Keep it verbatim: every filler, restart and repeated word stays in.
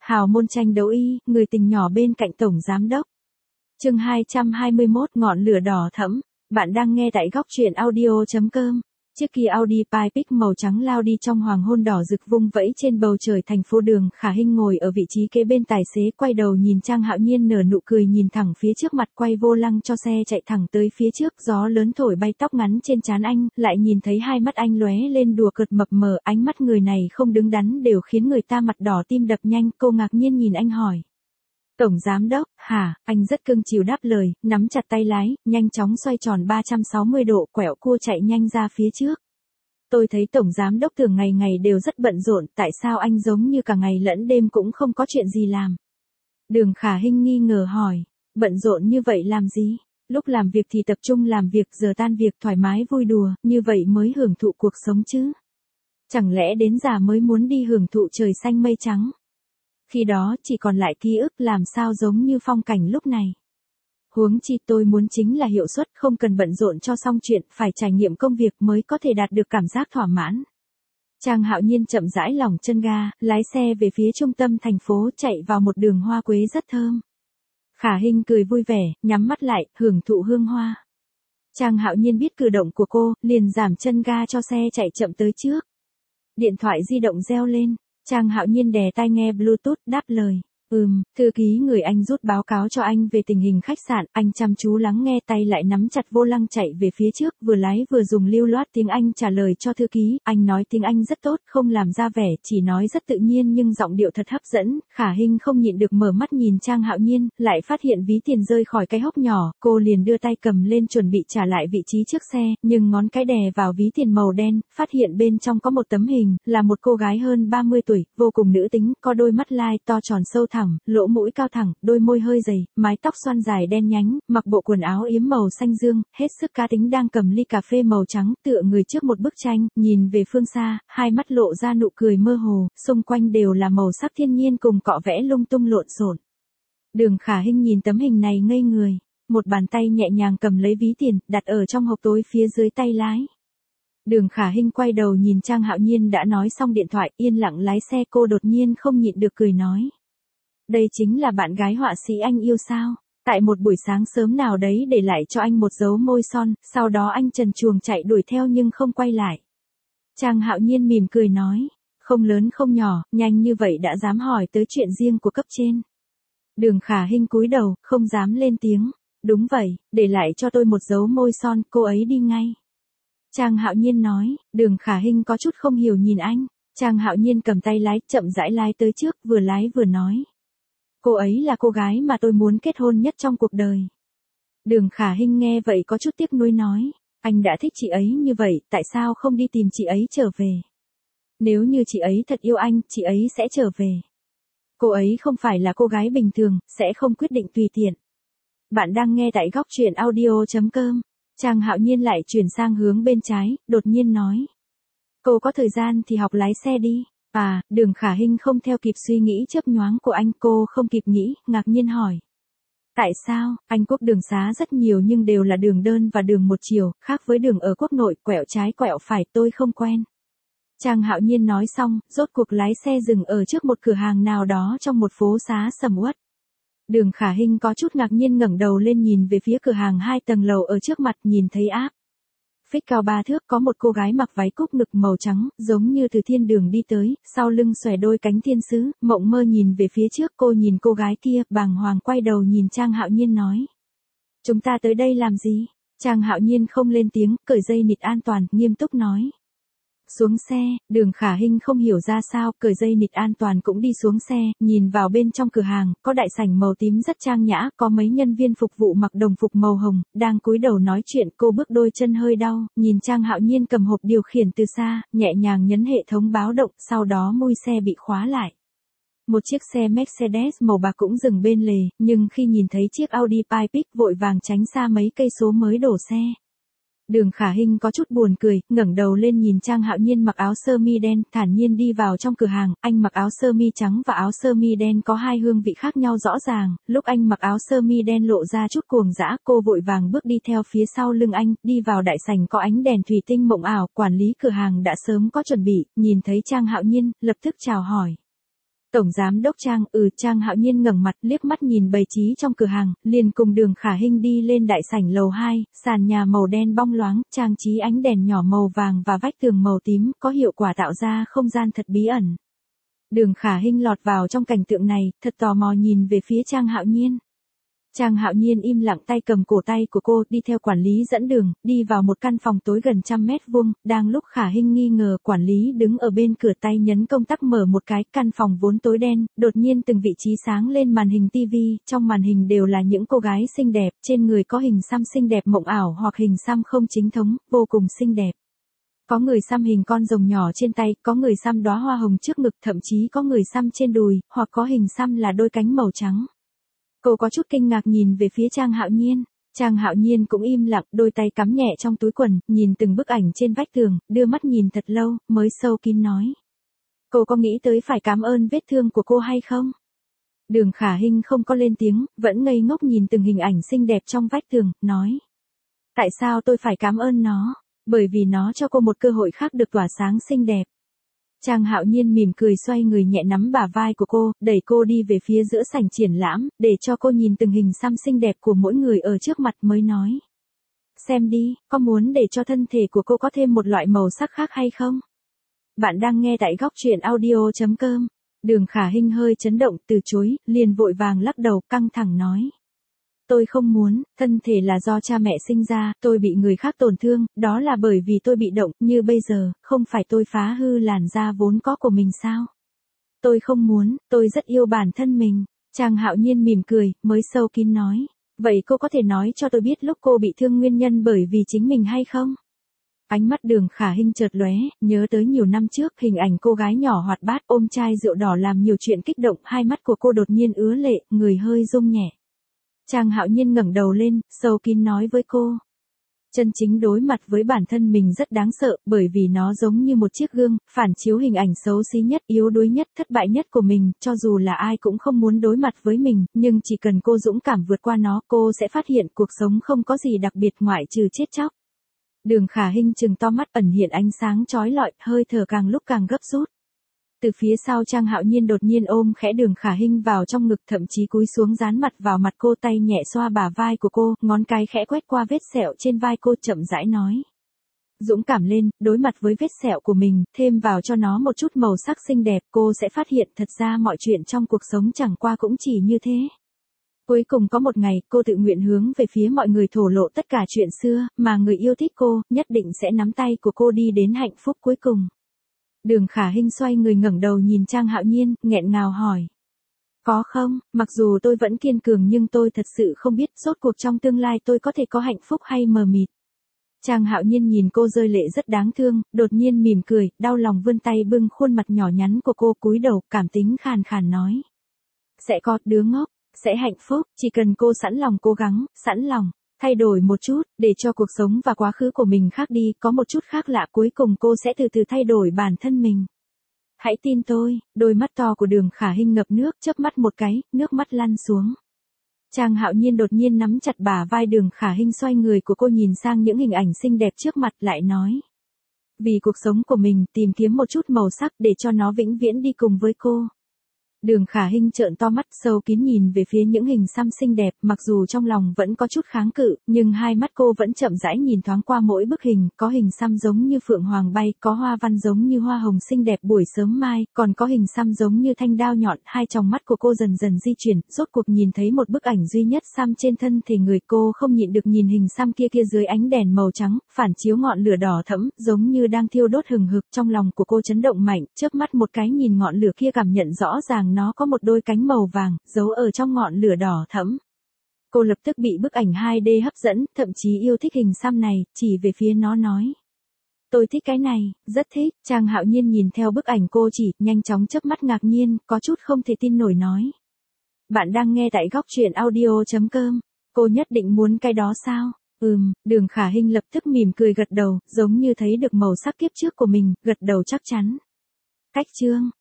Hào môn tranh đấu y, người tình nhỏ bên cạnh tổng giám đốc. Chương hai trăm hai mươi mốt, ngọn lửa đỏ thẫm. Bạn đang nghe tại góc truyện audio chấm com. Chiếc Kia Audi Pipex màu trắng lao đi trong hoàng hôn đỏ rực vung vẫy trên bầu trời thành phố Đường. Khả Hinh ngồi ở vị trí kế bên tài xế, quay đầu nhìn Trang Hạo Nhiên nở nụ cười, nhìn thẳng phía trước mặt, quay vô lăng cho xe chạy thẳng tới phía trước. Gió lớn thổi bay tóc ngắn trên trán anh, lại nhìn thấy hai mắt anh lóe lên đùa cợt mập mờ. Ánh mắt người này không đứng đắn đều khiến người ta mặt đỏ tim đập nhanh. Cô ngạc nhiên nhìn anh hỏi: Tổng giám đốc, hả? Anh rất cưng chiều đáp lời, nắm chặt tay lái, nhanh chóng xoay tròn ba trăm sáu mươi độ, quẹo cua chạy nhanh ra phía trước. Tôi thấy tổng giám đốc thường ngày ngày đều rất bận rộn, tại sao anh giống như cả ngày lẫn đêm cũng không có chuyện gì làm? Đường Khả Hinh nghi ngờ hỏi: Bận rộn như vậy làm gì? Lúc làm việc thì tập trung làm việc, giờ tan việc thoải mái vui đùa, như vậy mới hưởng thụ cuộc sống chứ. Chẳng lẽ đến già mới muốn đi hưởng thụ trời xanh mây trắng? Khi đó chỉ còn lại ký ức, làm sao giống như phong cảnh lúc này. Huống chi tôi muốn chính là hiệu suất, không cần bận rộn cho xong chuyện, phải trải nghiệm công việc mới có thể đạt được cảm giác thỏa mãn. Trang Hạo Nhiên chậm rãi lỏng chân ga, lái xe về phía trung tâm thành phố, chạy vào một đường hoa quế rất thơm. Khả Hinh cười vui vẻ, nhắm mắt lại, hưởng thụ hương hoa. Trang Hạo Nhiên biết cử động của cô, liền giảm chân ga cho xe chạy chậm tới trước. Điện thoại di động reo lên. Trang Hạo Nhiên đè tai nghe Bluetooth, đáp lời: Ừm, thư ký người anh rút báo cáo cho anh về tình hình khách sạn. Anh chăm chú lắng nghe, tay lại nắm chặt vô lăng chạy về phía trước, vừa lái vừa dùng lưu loát tiếng Anh trả lời cho thư ký. Anh nói tiếng Anh rất tốt, không làm ra vẻ, chỉ nói rất tự nhiên nhưng giọng điệu thật hấp dẫn. Khả Hinh không nhịn được mở mắt nhìn Trang Hạo Nhiên, lại phát hiện ví tiền rơi khỏi cái hốc nhỏ, cô liền đưa tay cầm lên chuẩn bị trả lại vị trí trước xe, nhưng ngón cái đè vào ví tiền màu đen, phát hiện bên trong có một tấm hình, là một cô gái hơn ba mươi tuổi, vô cùng nữ tính, có đôi mắt lai to tròn sâu thẳm, lỗ mũi cao thẳng, đôi môi hơi dày, mái tóc xoăn dài đen nhánh, mặc bộ quần áo yếm màu xanh dương, hết sức cá tính, đang cầm ly cà phê màu trắng, tựa người trước một bức tranh, nhìn về phương xa, hai mắt lộ ra nụ cười mơ hồ, xung quanh đều là màu sắc thiên nhiên cùng cọ vẽ lung tung lộn xộn. Đường Khả Hinh nhìn tấm hình này ngây người, một bàn tay nhẹ nhàng cầm lấy ví tiền, đặt ở trong hộc tối phía dưới tay lái. Đường Khả Hinh quay đầu nhìn Trang Hạo Nhiên đã nói xong điện thoại, yên lặng lái xe. Cô đột nhiên không nhịn được cười nói: Đây chính là bạn gái họa sĩ anh yêu sao? Tại một buổi sáng sớm nào đấy để lại cho anh một dấu môi son, sau đó anh trần truồng chạy đuổi theo nhưng không quay lại. Trang Hạo Nhiên mỉm cười nói: Không lớn không nhỏ, nhanh như vậy đã dám hỏi tới chuyện riêng của cấp trên. Đường Khả Hinh cúi đầu, không dám lên tiếng. Đúng vậy, để lại cho tôi một dấu môi son, cô ấy đi ngay. Trang Hạo Nhiên nói. Đường Khả Hinh có chút không hiểu nhìn anh. Trang Hạo Nhiên cầm tay lái, chậm rãi lái tới trước, vừa lái vừa nói: Cô ấy là cô gái mà tôi muốn kết hôn nhất trong cuộc đời. Đường Khả Hinh nghe vậy có chút tiếc nuối nói: Anh đã thích chị ấy như vậy, tại sao không đi tìm chị ấy trở về? Nếu như chị ấy thật yêu anh, chị ấy sẽ trở về. Cô ấy không phải là cô gái bình thường, sẽ không quyết định tùy tiện. Bạn đang nghe tại góc truyện audio chấm com. Trang Hạo Nhiên lại chuyển sang hướng bên trái, đột nhiên nói: Cô có thời gian thì học lái xe đi. À, Đường Khả Hinh không theo kịp suy nghĩ chớp nhoáng của anh, cô không kịp nghĩ, ngạc nhiên hỏi: Tại sao? Anh Quốc đường xá rất nhiều nhưng đều là đường đơn và đường một chiều, khác với đường ở quốc nội, quẹo trái quẹo phải, tôi không quen. Trang Hạo Nhiên nói xong, rốt cuộc lái xe dừng ở trước một cửa hàng nào đó trong một phố xá sầm uất. Đường Khả Hinh có chút ngạc nhiên ngẩng đầu lên nhìn về phía cửa hàng hai tầng lầu ở trước mặt, nhìn thấy áp phích cao ba thước, có một cô gái mặc váy cúc ngực màu trắng, giống như từ thiên đường đi tới, sau lưng xòe đôi cánh thiên sứ, mộng mơ nhìn về phía trước. Cô nhìn cô gái kia, bàng hoàng quay đầu nhìn Trang Hạo Nhiên nói: Chúng ta tới đây làm gì? Trang Hạo Nhiên không lên tiếng, cởi dây nịt an toàn, nghiêm túc nói: Xuống xe. Đường Khả Hinh không hiểu ra sao, cởi dây nịt an toàn cũng đi xuống xe, nhìn vào bên trong cửa hàng, có đại sảnh màu tím rất trang nhã, có mấy nhân viên phục vụ mặc đồng phục màu hồng, đang cúi đầu nói chuyện. Cô bước đôi chân hơi đau, nhìn Trang Hạo Nhiên cầm hộp điều khiển từ xa, nhẹ nhàng nhấn hệ thống báo động, sau đó mui xe bị khóa lại. Một chiếc xe Mercedes màu bạc cũng dừng bên lề, nhưng khi nhìn thấy chiếc Audi Pipex vội vàng tránh xa mấy cây số mới đổ xe. Đường Khả Hinh có chút buồn cười, ngẩng đầu lên nhìn Trang Hạo Nhiên mặc áo sơ mi đen, thản nhiên đi vào trong cửa hàng. Anh mặc áo sơ mi trắng và áo sơ mi đen có hai hương vị khác nhau rõ ràng. Lúc anh mặc áo sơ mi đen lộ ra chút cuồng dã, cô vội vàng bước đi theo phía sau lưng anh, đi vào đại sảnh có ánh đèn thủy tinh mộng ảo. Quản lý cửa hàng đã sớm có chuẩn bị, nhìn thấy Trang Hạo Nhiên, lập tức chào hỏi: Tổng giám đốc Trang, ừ, Trang Hạo Nhiên ngẩng mặt liếc mắt nhìn bày trí trong cửa hàng, liền cùng Đường Khả Hinh đi lên đại sảnh lầu hai, sàn nhà màu đen bong loáng, trang trí ánh đèn nhỏ màu vàng và vách tường màu tím, có hiệu quả tạo ra không gian thật bí ẩn. Đường Khả Hinh lọt vào trong cảnh tượng này, thật tò mò nhìn về phía Trang Hạo Nhiên. Trang Hạo Nhiên im lặng tay cầm cổ tay của cô, đi theo quản lý dẫn đường, đi vào một căn phòng tối gần trăm mét vuông, đang lúc Khả Hinh nghi ngờ, quản lý đứng ở bên cửa tay nhấn công tắc mở một cái, căn phòng vốn tối đen, đột nhiên từng vị trí sáng lên màn hình tivi, trong màn hình đều là những cô gái xinh đẹp, trên người có hình xăm xinh đẹp mộng ảo hoặc hình xăm không chính thống, vô cùng xinh đẹp. Có người xăm hình con rồng nhỏ trên tay, có người xăm đóa hoa hồng trước ngực, thậm chí có người xăm trên đùi, hoặc có hình xăm là đôi cánh màu trắng. Cô có chút kinh ngạc nhìn về phía Trang Hạo Nhiên. Trang Hạo Nhiên cũng im lặng, đôi tay cắm nhẹ trong túi quần, nhìn từng bức ảnh trên vách tường, đưa mắt nhìn thật lâu, mới sâu kín nói. Cô có nghĩ tới phải cảm ơn vết thương của cô hay không? Đường Khả Hinh không có lên tiếng, vẫn ngây ngốc nhìn từng hình ảnh xinh đẹp trong vách tường, nói. Tại sao tôi phải cảm ơn nó? Bởi vì nó cho cô một cơ hội khác được tỏa sáng xinh đẹp. Trang Hạo Nhiên mỉm cười xoay người nhẹ nắm bả vai của cô, đẩy cô đi về phía giữa sảnh triển lãm, để cho cô nhìn từng hình xăm xinh đẹp của mỗi người ở trước mặt mới nói. Xem đi, có muốn để cho thân thể của cô có thêm một loại màu sắc khác hay không? Bạn đang nghe tại góc truyện audio chấm com. Đường Khả Hinh hơi chấn động, từ chối, liền vội vàng lắc đầu, căng thẳng nói. Tôi không muốn, thân thể là do cha mẹ sinh ra, tôi bị người khác tổn thương, đó là bởi vì tôi bị động, như bây giờ, không phải tôi phá hư làn da vốn có của mình sao? Tôi không muốn, tôi rất yêu bản thân mình. Trang Hạo Nhiên mỉm cười, mới sâu kín nói. Vậy cô có thể nói cho tôi biết lúc cô bị thương nguyên nhân bởi vì chính mình hay không? Ánh mắt Đường Khả Hinh chợt lóe, nhớ tới nhiều năm trước, hình ảnh cô gái nhỏ hoạt bát ôm chai rượu đỏ làm nhiều chuyện kích động, hai mắt của cô đột nhiên ứa lệ, người hơi rung nhẹ. Trang Hạo Nhiên ngẩng đầu lên, sâu kín nói với cô. Chân chính đối mặt với bản thân mình rất đáng sợ, bởi vì nó giống như một chiếc gương, phản chiếu hình ảnh xấu xí nhất, yếu đuối nhất, thất bại nhất của mình, cho dù là ai cũng không muốn đối mặt với mình, nhưng chỉ cần cô dũng cảm vượt qua nó, cô sẽ phát hiện cuộc sống không có gì đặc biệt ngoại trừ chết chóc. Đường Khả Hinh trừng to mắt, ẩn hiện ánh sáng chói lọi, hơi thở càng lúc càng gấp rút. Từ phía sau Trang Hạo Nhiên đột nhiên ôm khẽ Đường Khả Hinh vào trong ngực, thậm chí cúi xuống dán mặt vào mặt cô, tay nhẹ xoa bả vai của cô, ngón cái khẽ quét qua vết sẹo trên vai cô, chậm rãi nói. Dũng cảm lên, đối mặt với vết sẹo của mình, thêm vào cho nó một chút màu sắc xinh đẹp, cô sẽ phát hiện thật ra mọi chuyện trong cuộc sống chẳng qua cũng chỉ như thế. Cuối cùng có một ngày, cô tự nguyện hướng về phía mọi người thổ lộ tất cả chuyện xưa, mà người yêu thích cô, nhất định sẽ nắm tay của cô đi đến hạnh phúc cuối cùng. Đường Khả Hinh xoay người ngẩng đầu nhìn Trang Hạo Nhiên, nghẹn ngào hỏi. Có không, mặc dù tôi vẫn kiên cường nhưng tôi thật sự không biết rốt cuộc trong tương lai tôi có thể có hạnh phúc hay mờ mịt. Trang Hạo Nhiên nhìn cô rơi lệ rất đáng thương, đột nhiên mỉm cười, đau lòng vươn tay bưng khuôn mặt nhỏ nhắn của cô, cúi đầu, cảm tính khàn khàn nói. Sẽ có, đứa ngốc, sẽ hạnh phúc, chỉ cần cô sẵn lòng cố gắng, sẵn lòng. Thay đổi một chút, để cho cuộc sống và quá khứ của mình khác đi, có một chút khác lạ, cuối cùng cô sẽ từ từ thay đổi bản thân mình. Hãy tin tôi, đôi mắt to của Đường Khả Hinh ngập nước, chớp mắt một cái, nước mắt lăn xuống. Trang Hạo Nhiên đột nhiên nắm chặt bả vai Đường Khả Hinh, xoay người của cô nhìn sang những hình ảnh xinh đẹp trước mặt, lại nói. Vì cuộc sống của mình, tìm kiếm một chút màu sắc để cho nó vĩnh viễn đi cùng với cô. Đường Khả Hinh trợn to mắt, sâu kín nhìn về phía những hình xăm xinh đẹp, mặc dù trong lòng vẫn có chút kháng cự, nhưng hai mắt cô vẫn chậm rãi nhìn thoáng qua mỗi bức hình, có hình xăm giống như phượng hoàng bay, có hoa văn giống như hoa hồng xinh đẹp buổi sớm mai, còn có hình xăm giống như thanh đao nhọn, hai tròng mắt của cô dần dần di chuyển, rốt cuộc nhìn thấy một bức ảnh duy nhất xăm trên thân thể người, cô không nhịn được nhìn hình xăm kia kia dưới ánh đèn màu trắng, phản chiếu ngọn lửa đỏ thẫm, giống như đang thiêu đốt hừng hực, trong lòng của cô chấn động mạnh, chớp mắt một cái nhìn ngọn lửa kia, cảm nhận rõ ràng nó có một đôi cánh màu vàng, giấu ở trong ngọn lửa đỏ thẫm. Cô lập tức bị bức ảnh hai D hấp dẫn, thậm chí yêu thích hình xăm này, chỉ về phía nó nói. Tôi thích cái này, rất thích. Trang Hạo Nhiên nhìn theo bức ảnh cô chỉ, nhanh chóng chớp mắt ngạc nhiên, có chút không thể tin nổi nói. Bạn đang nghe tại góc truyện audio chấm com. Cô nhất định muốn cái đó sao? Ừm, Đường Khả Hinh lập tức mỉm cười gật đầu, giống như thấy được màu sắc kiếp trước của mình, gật đầu chắc chắn. Cách chương.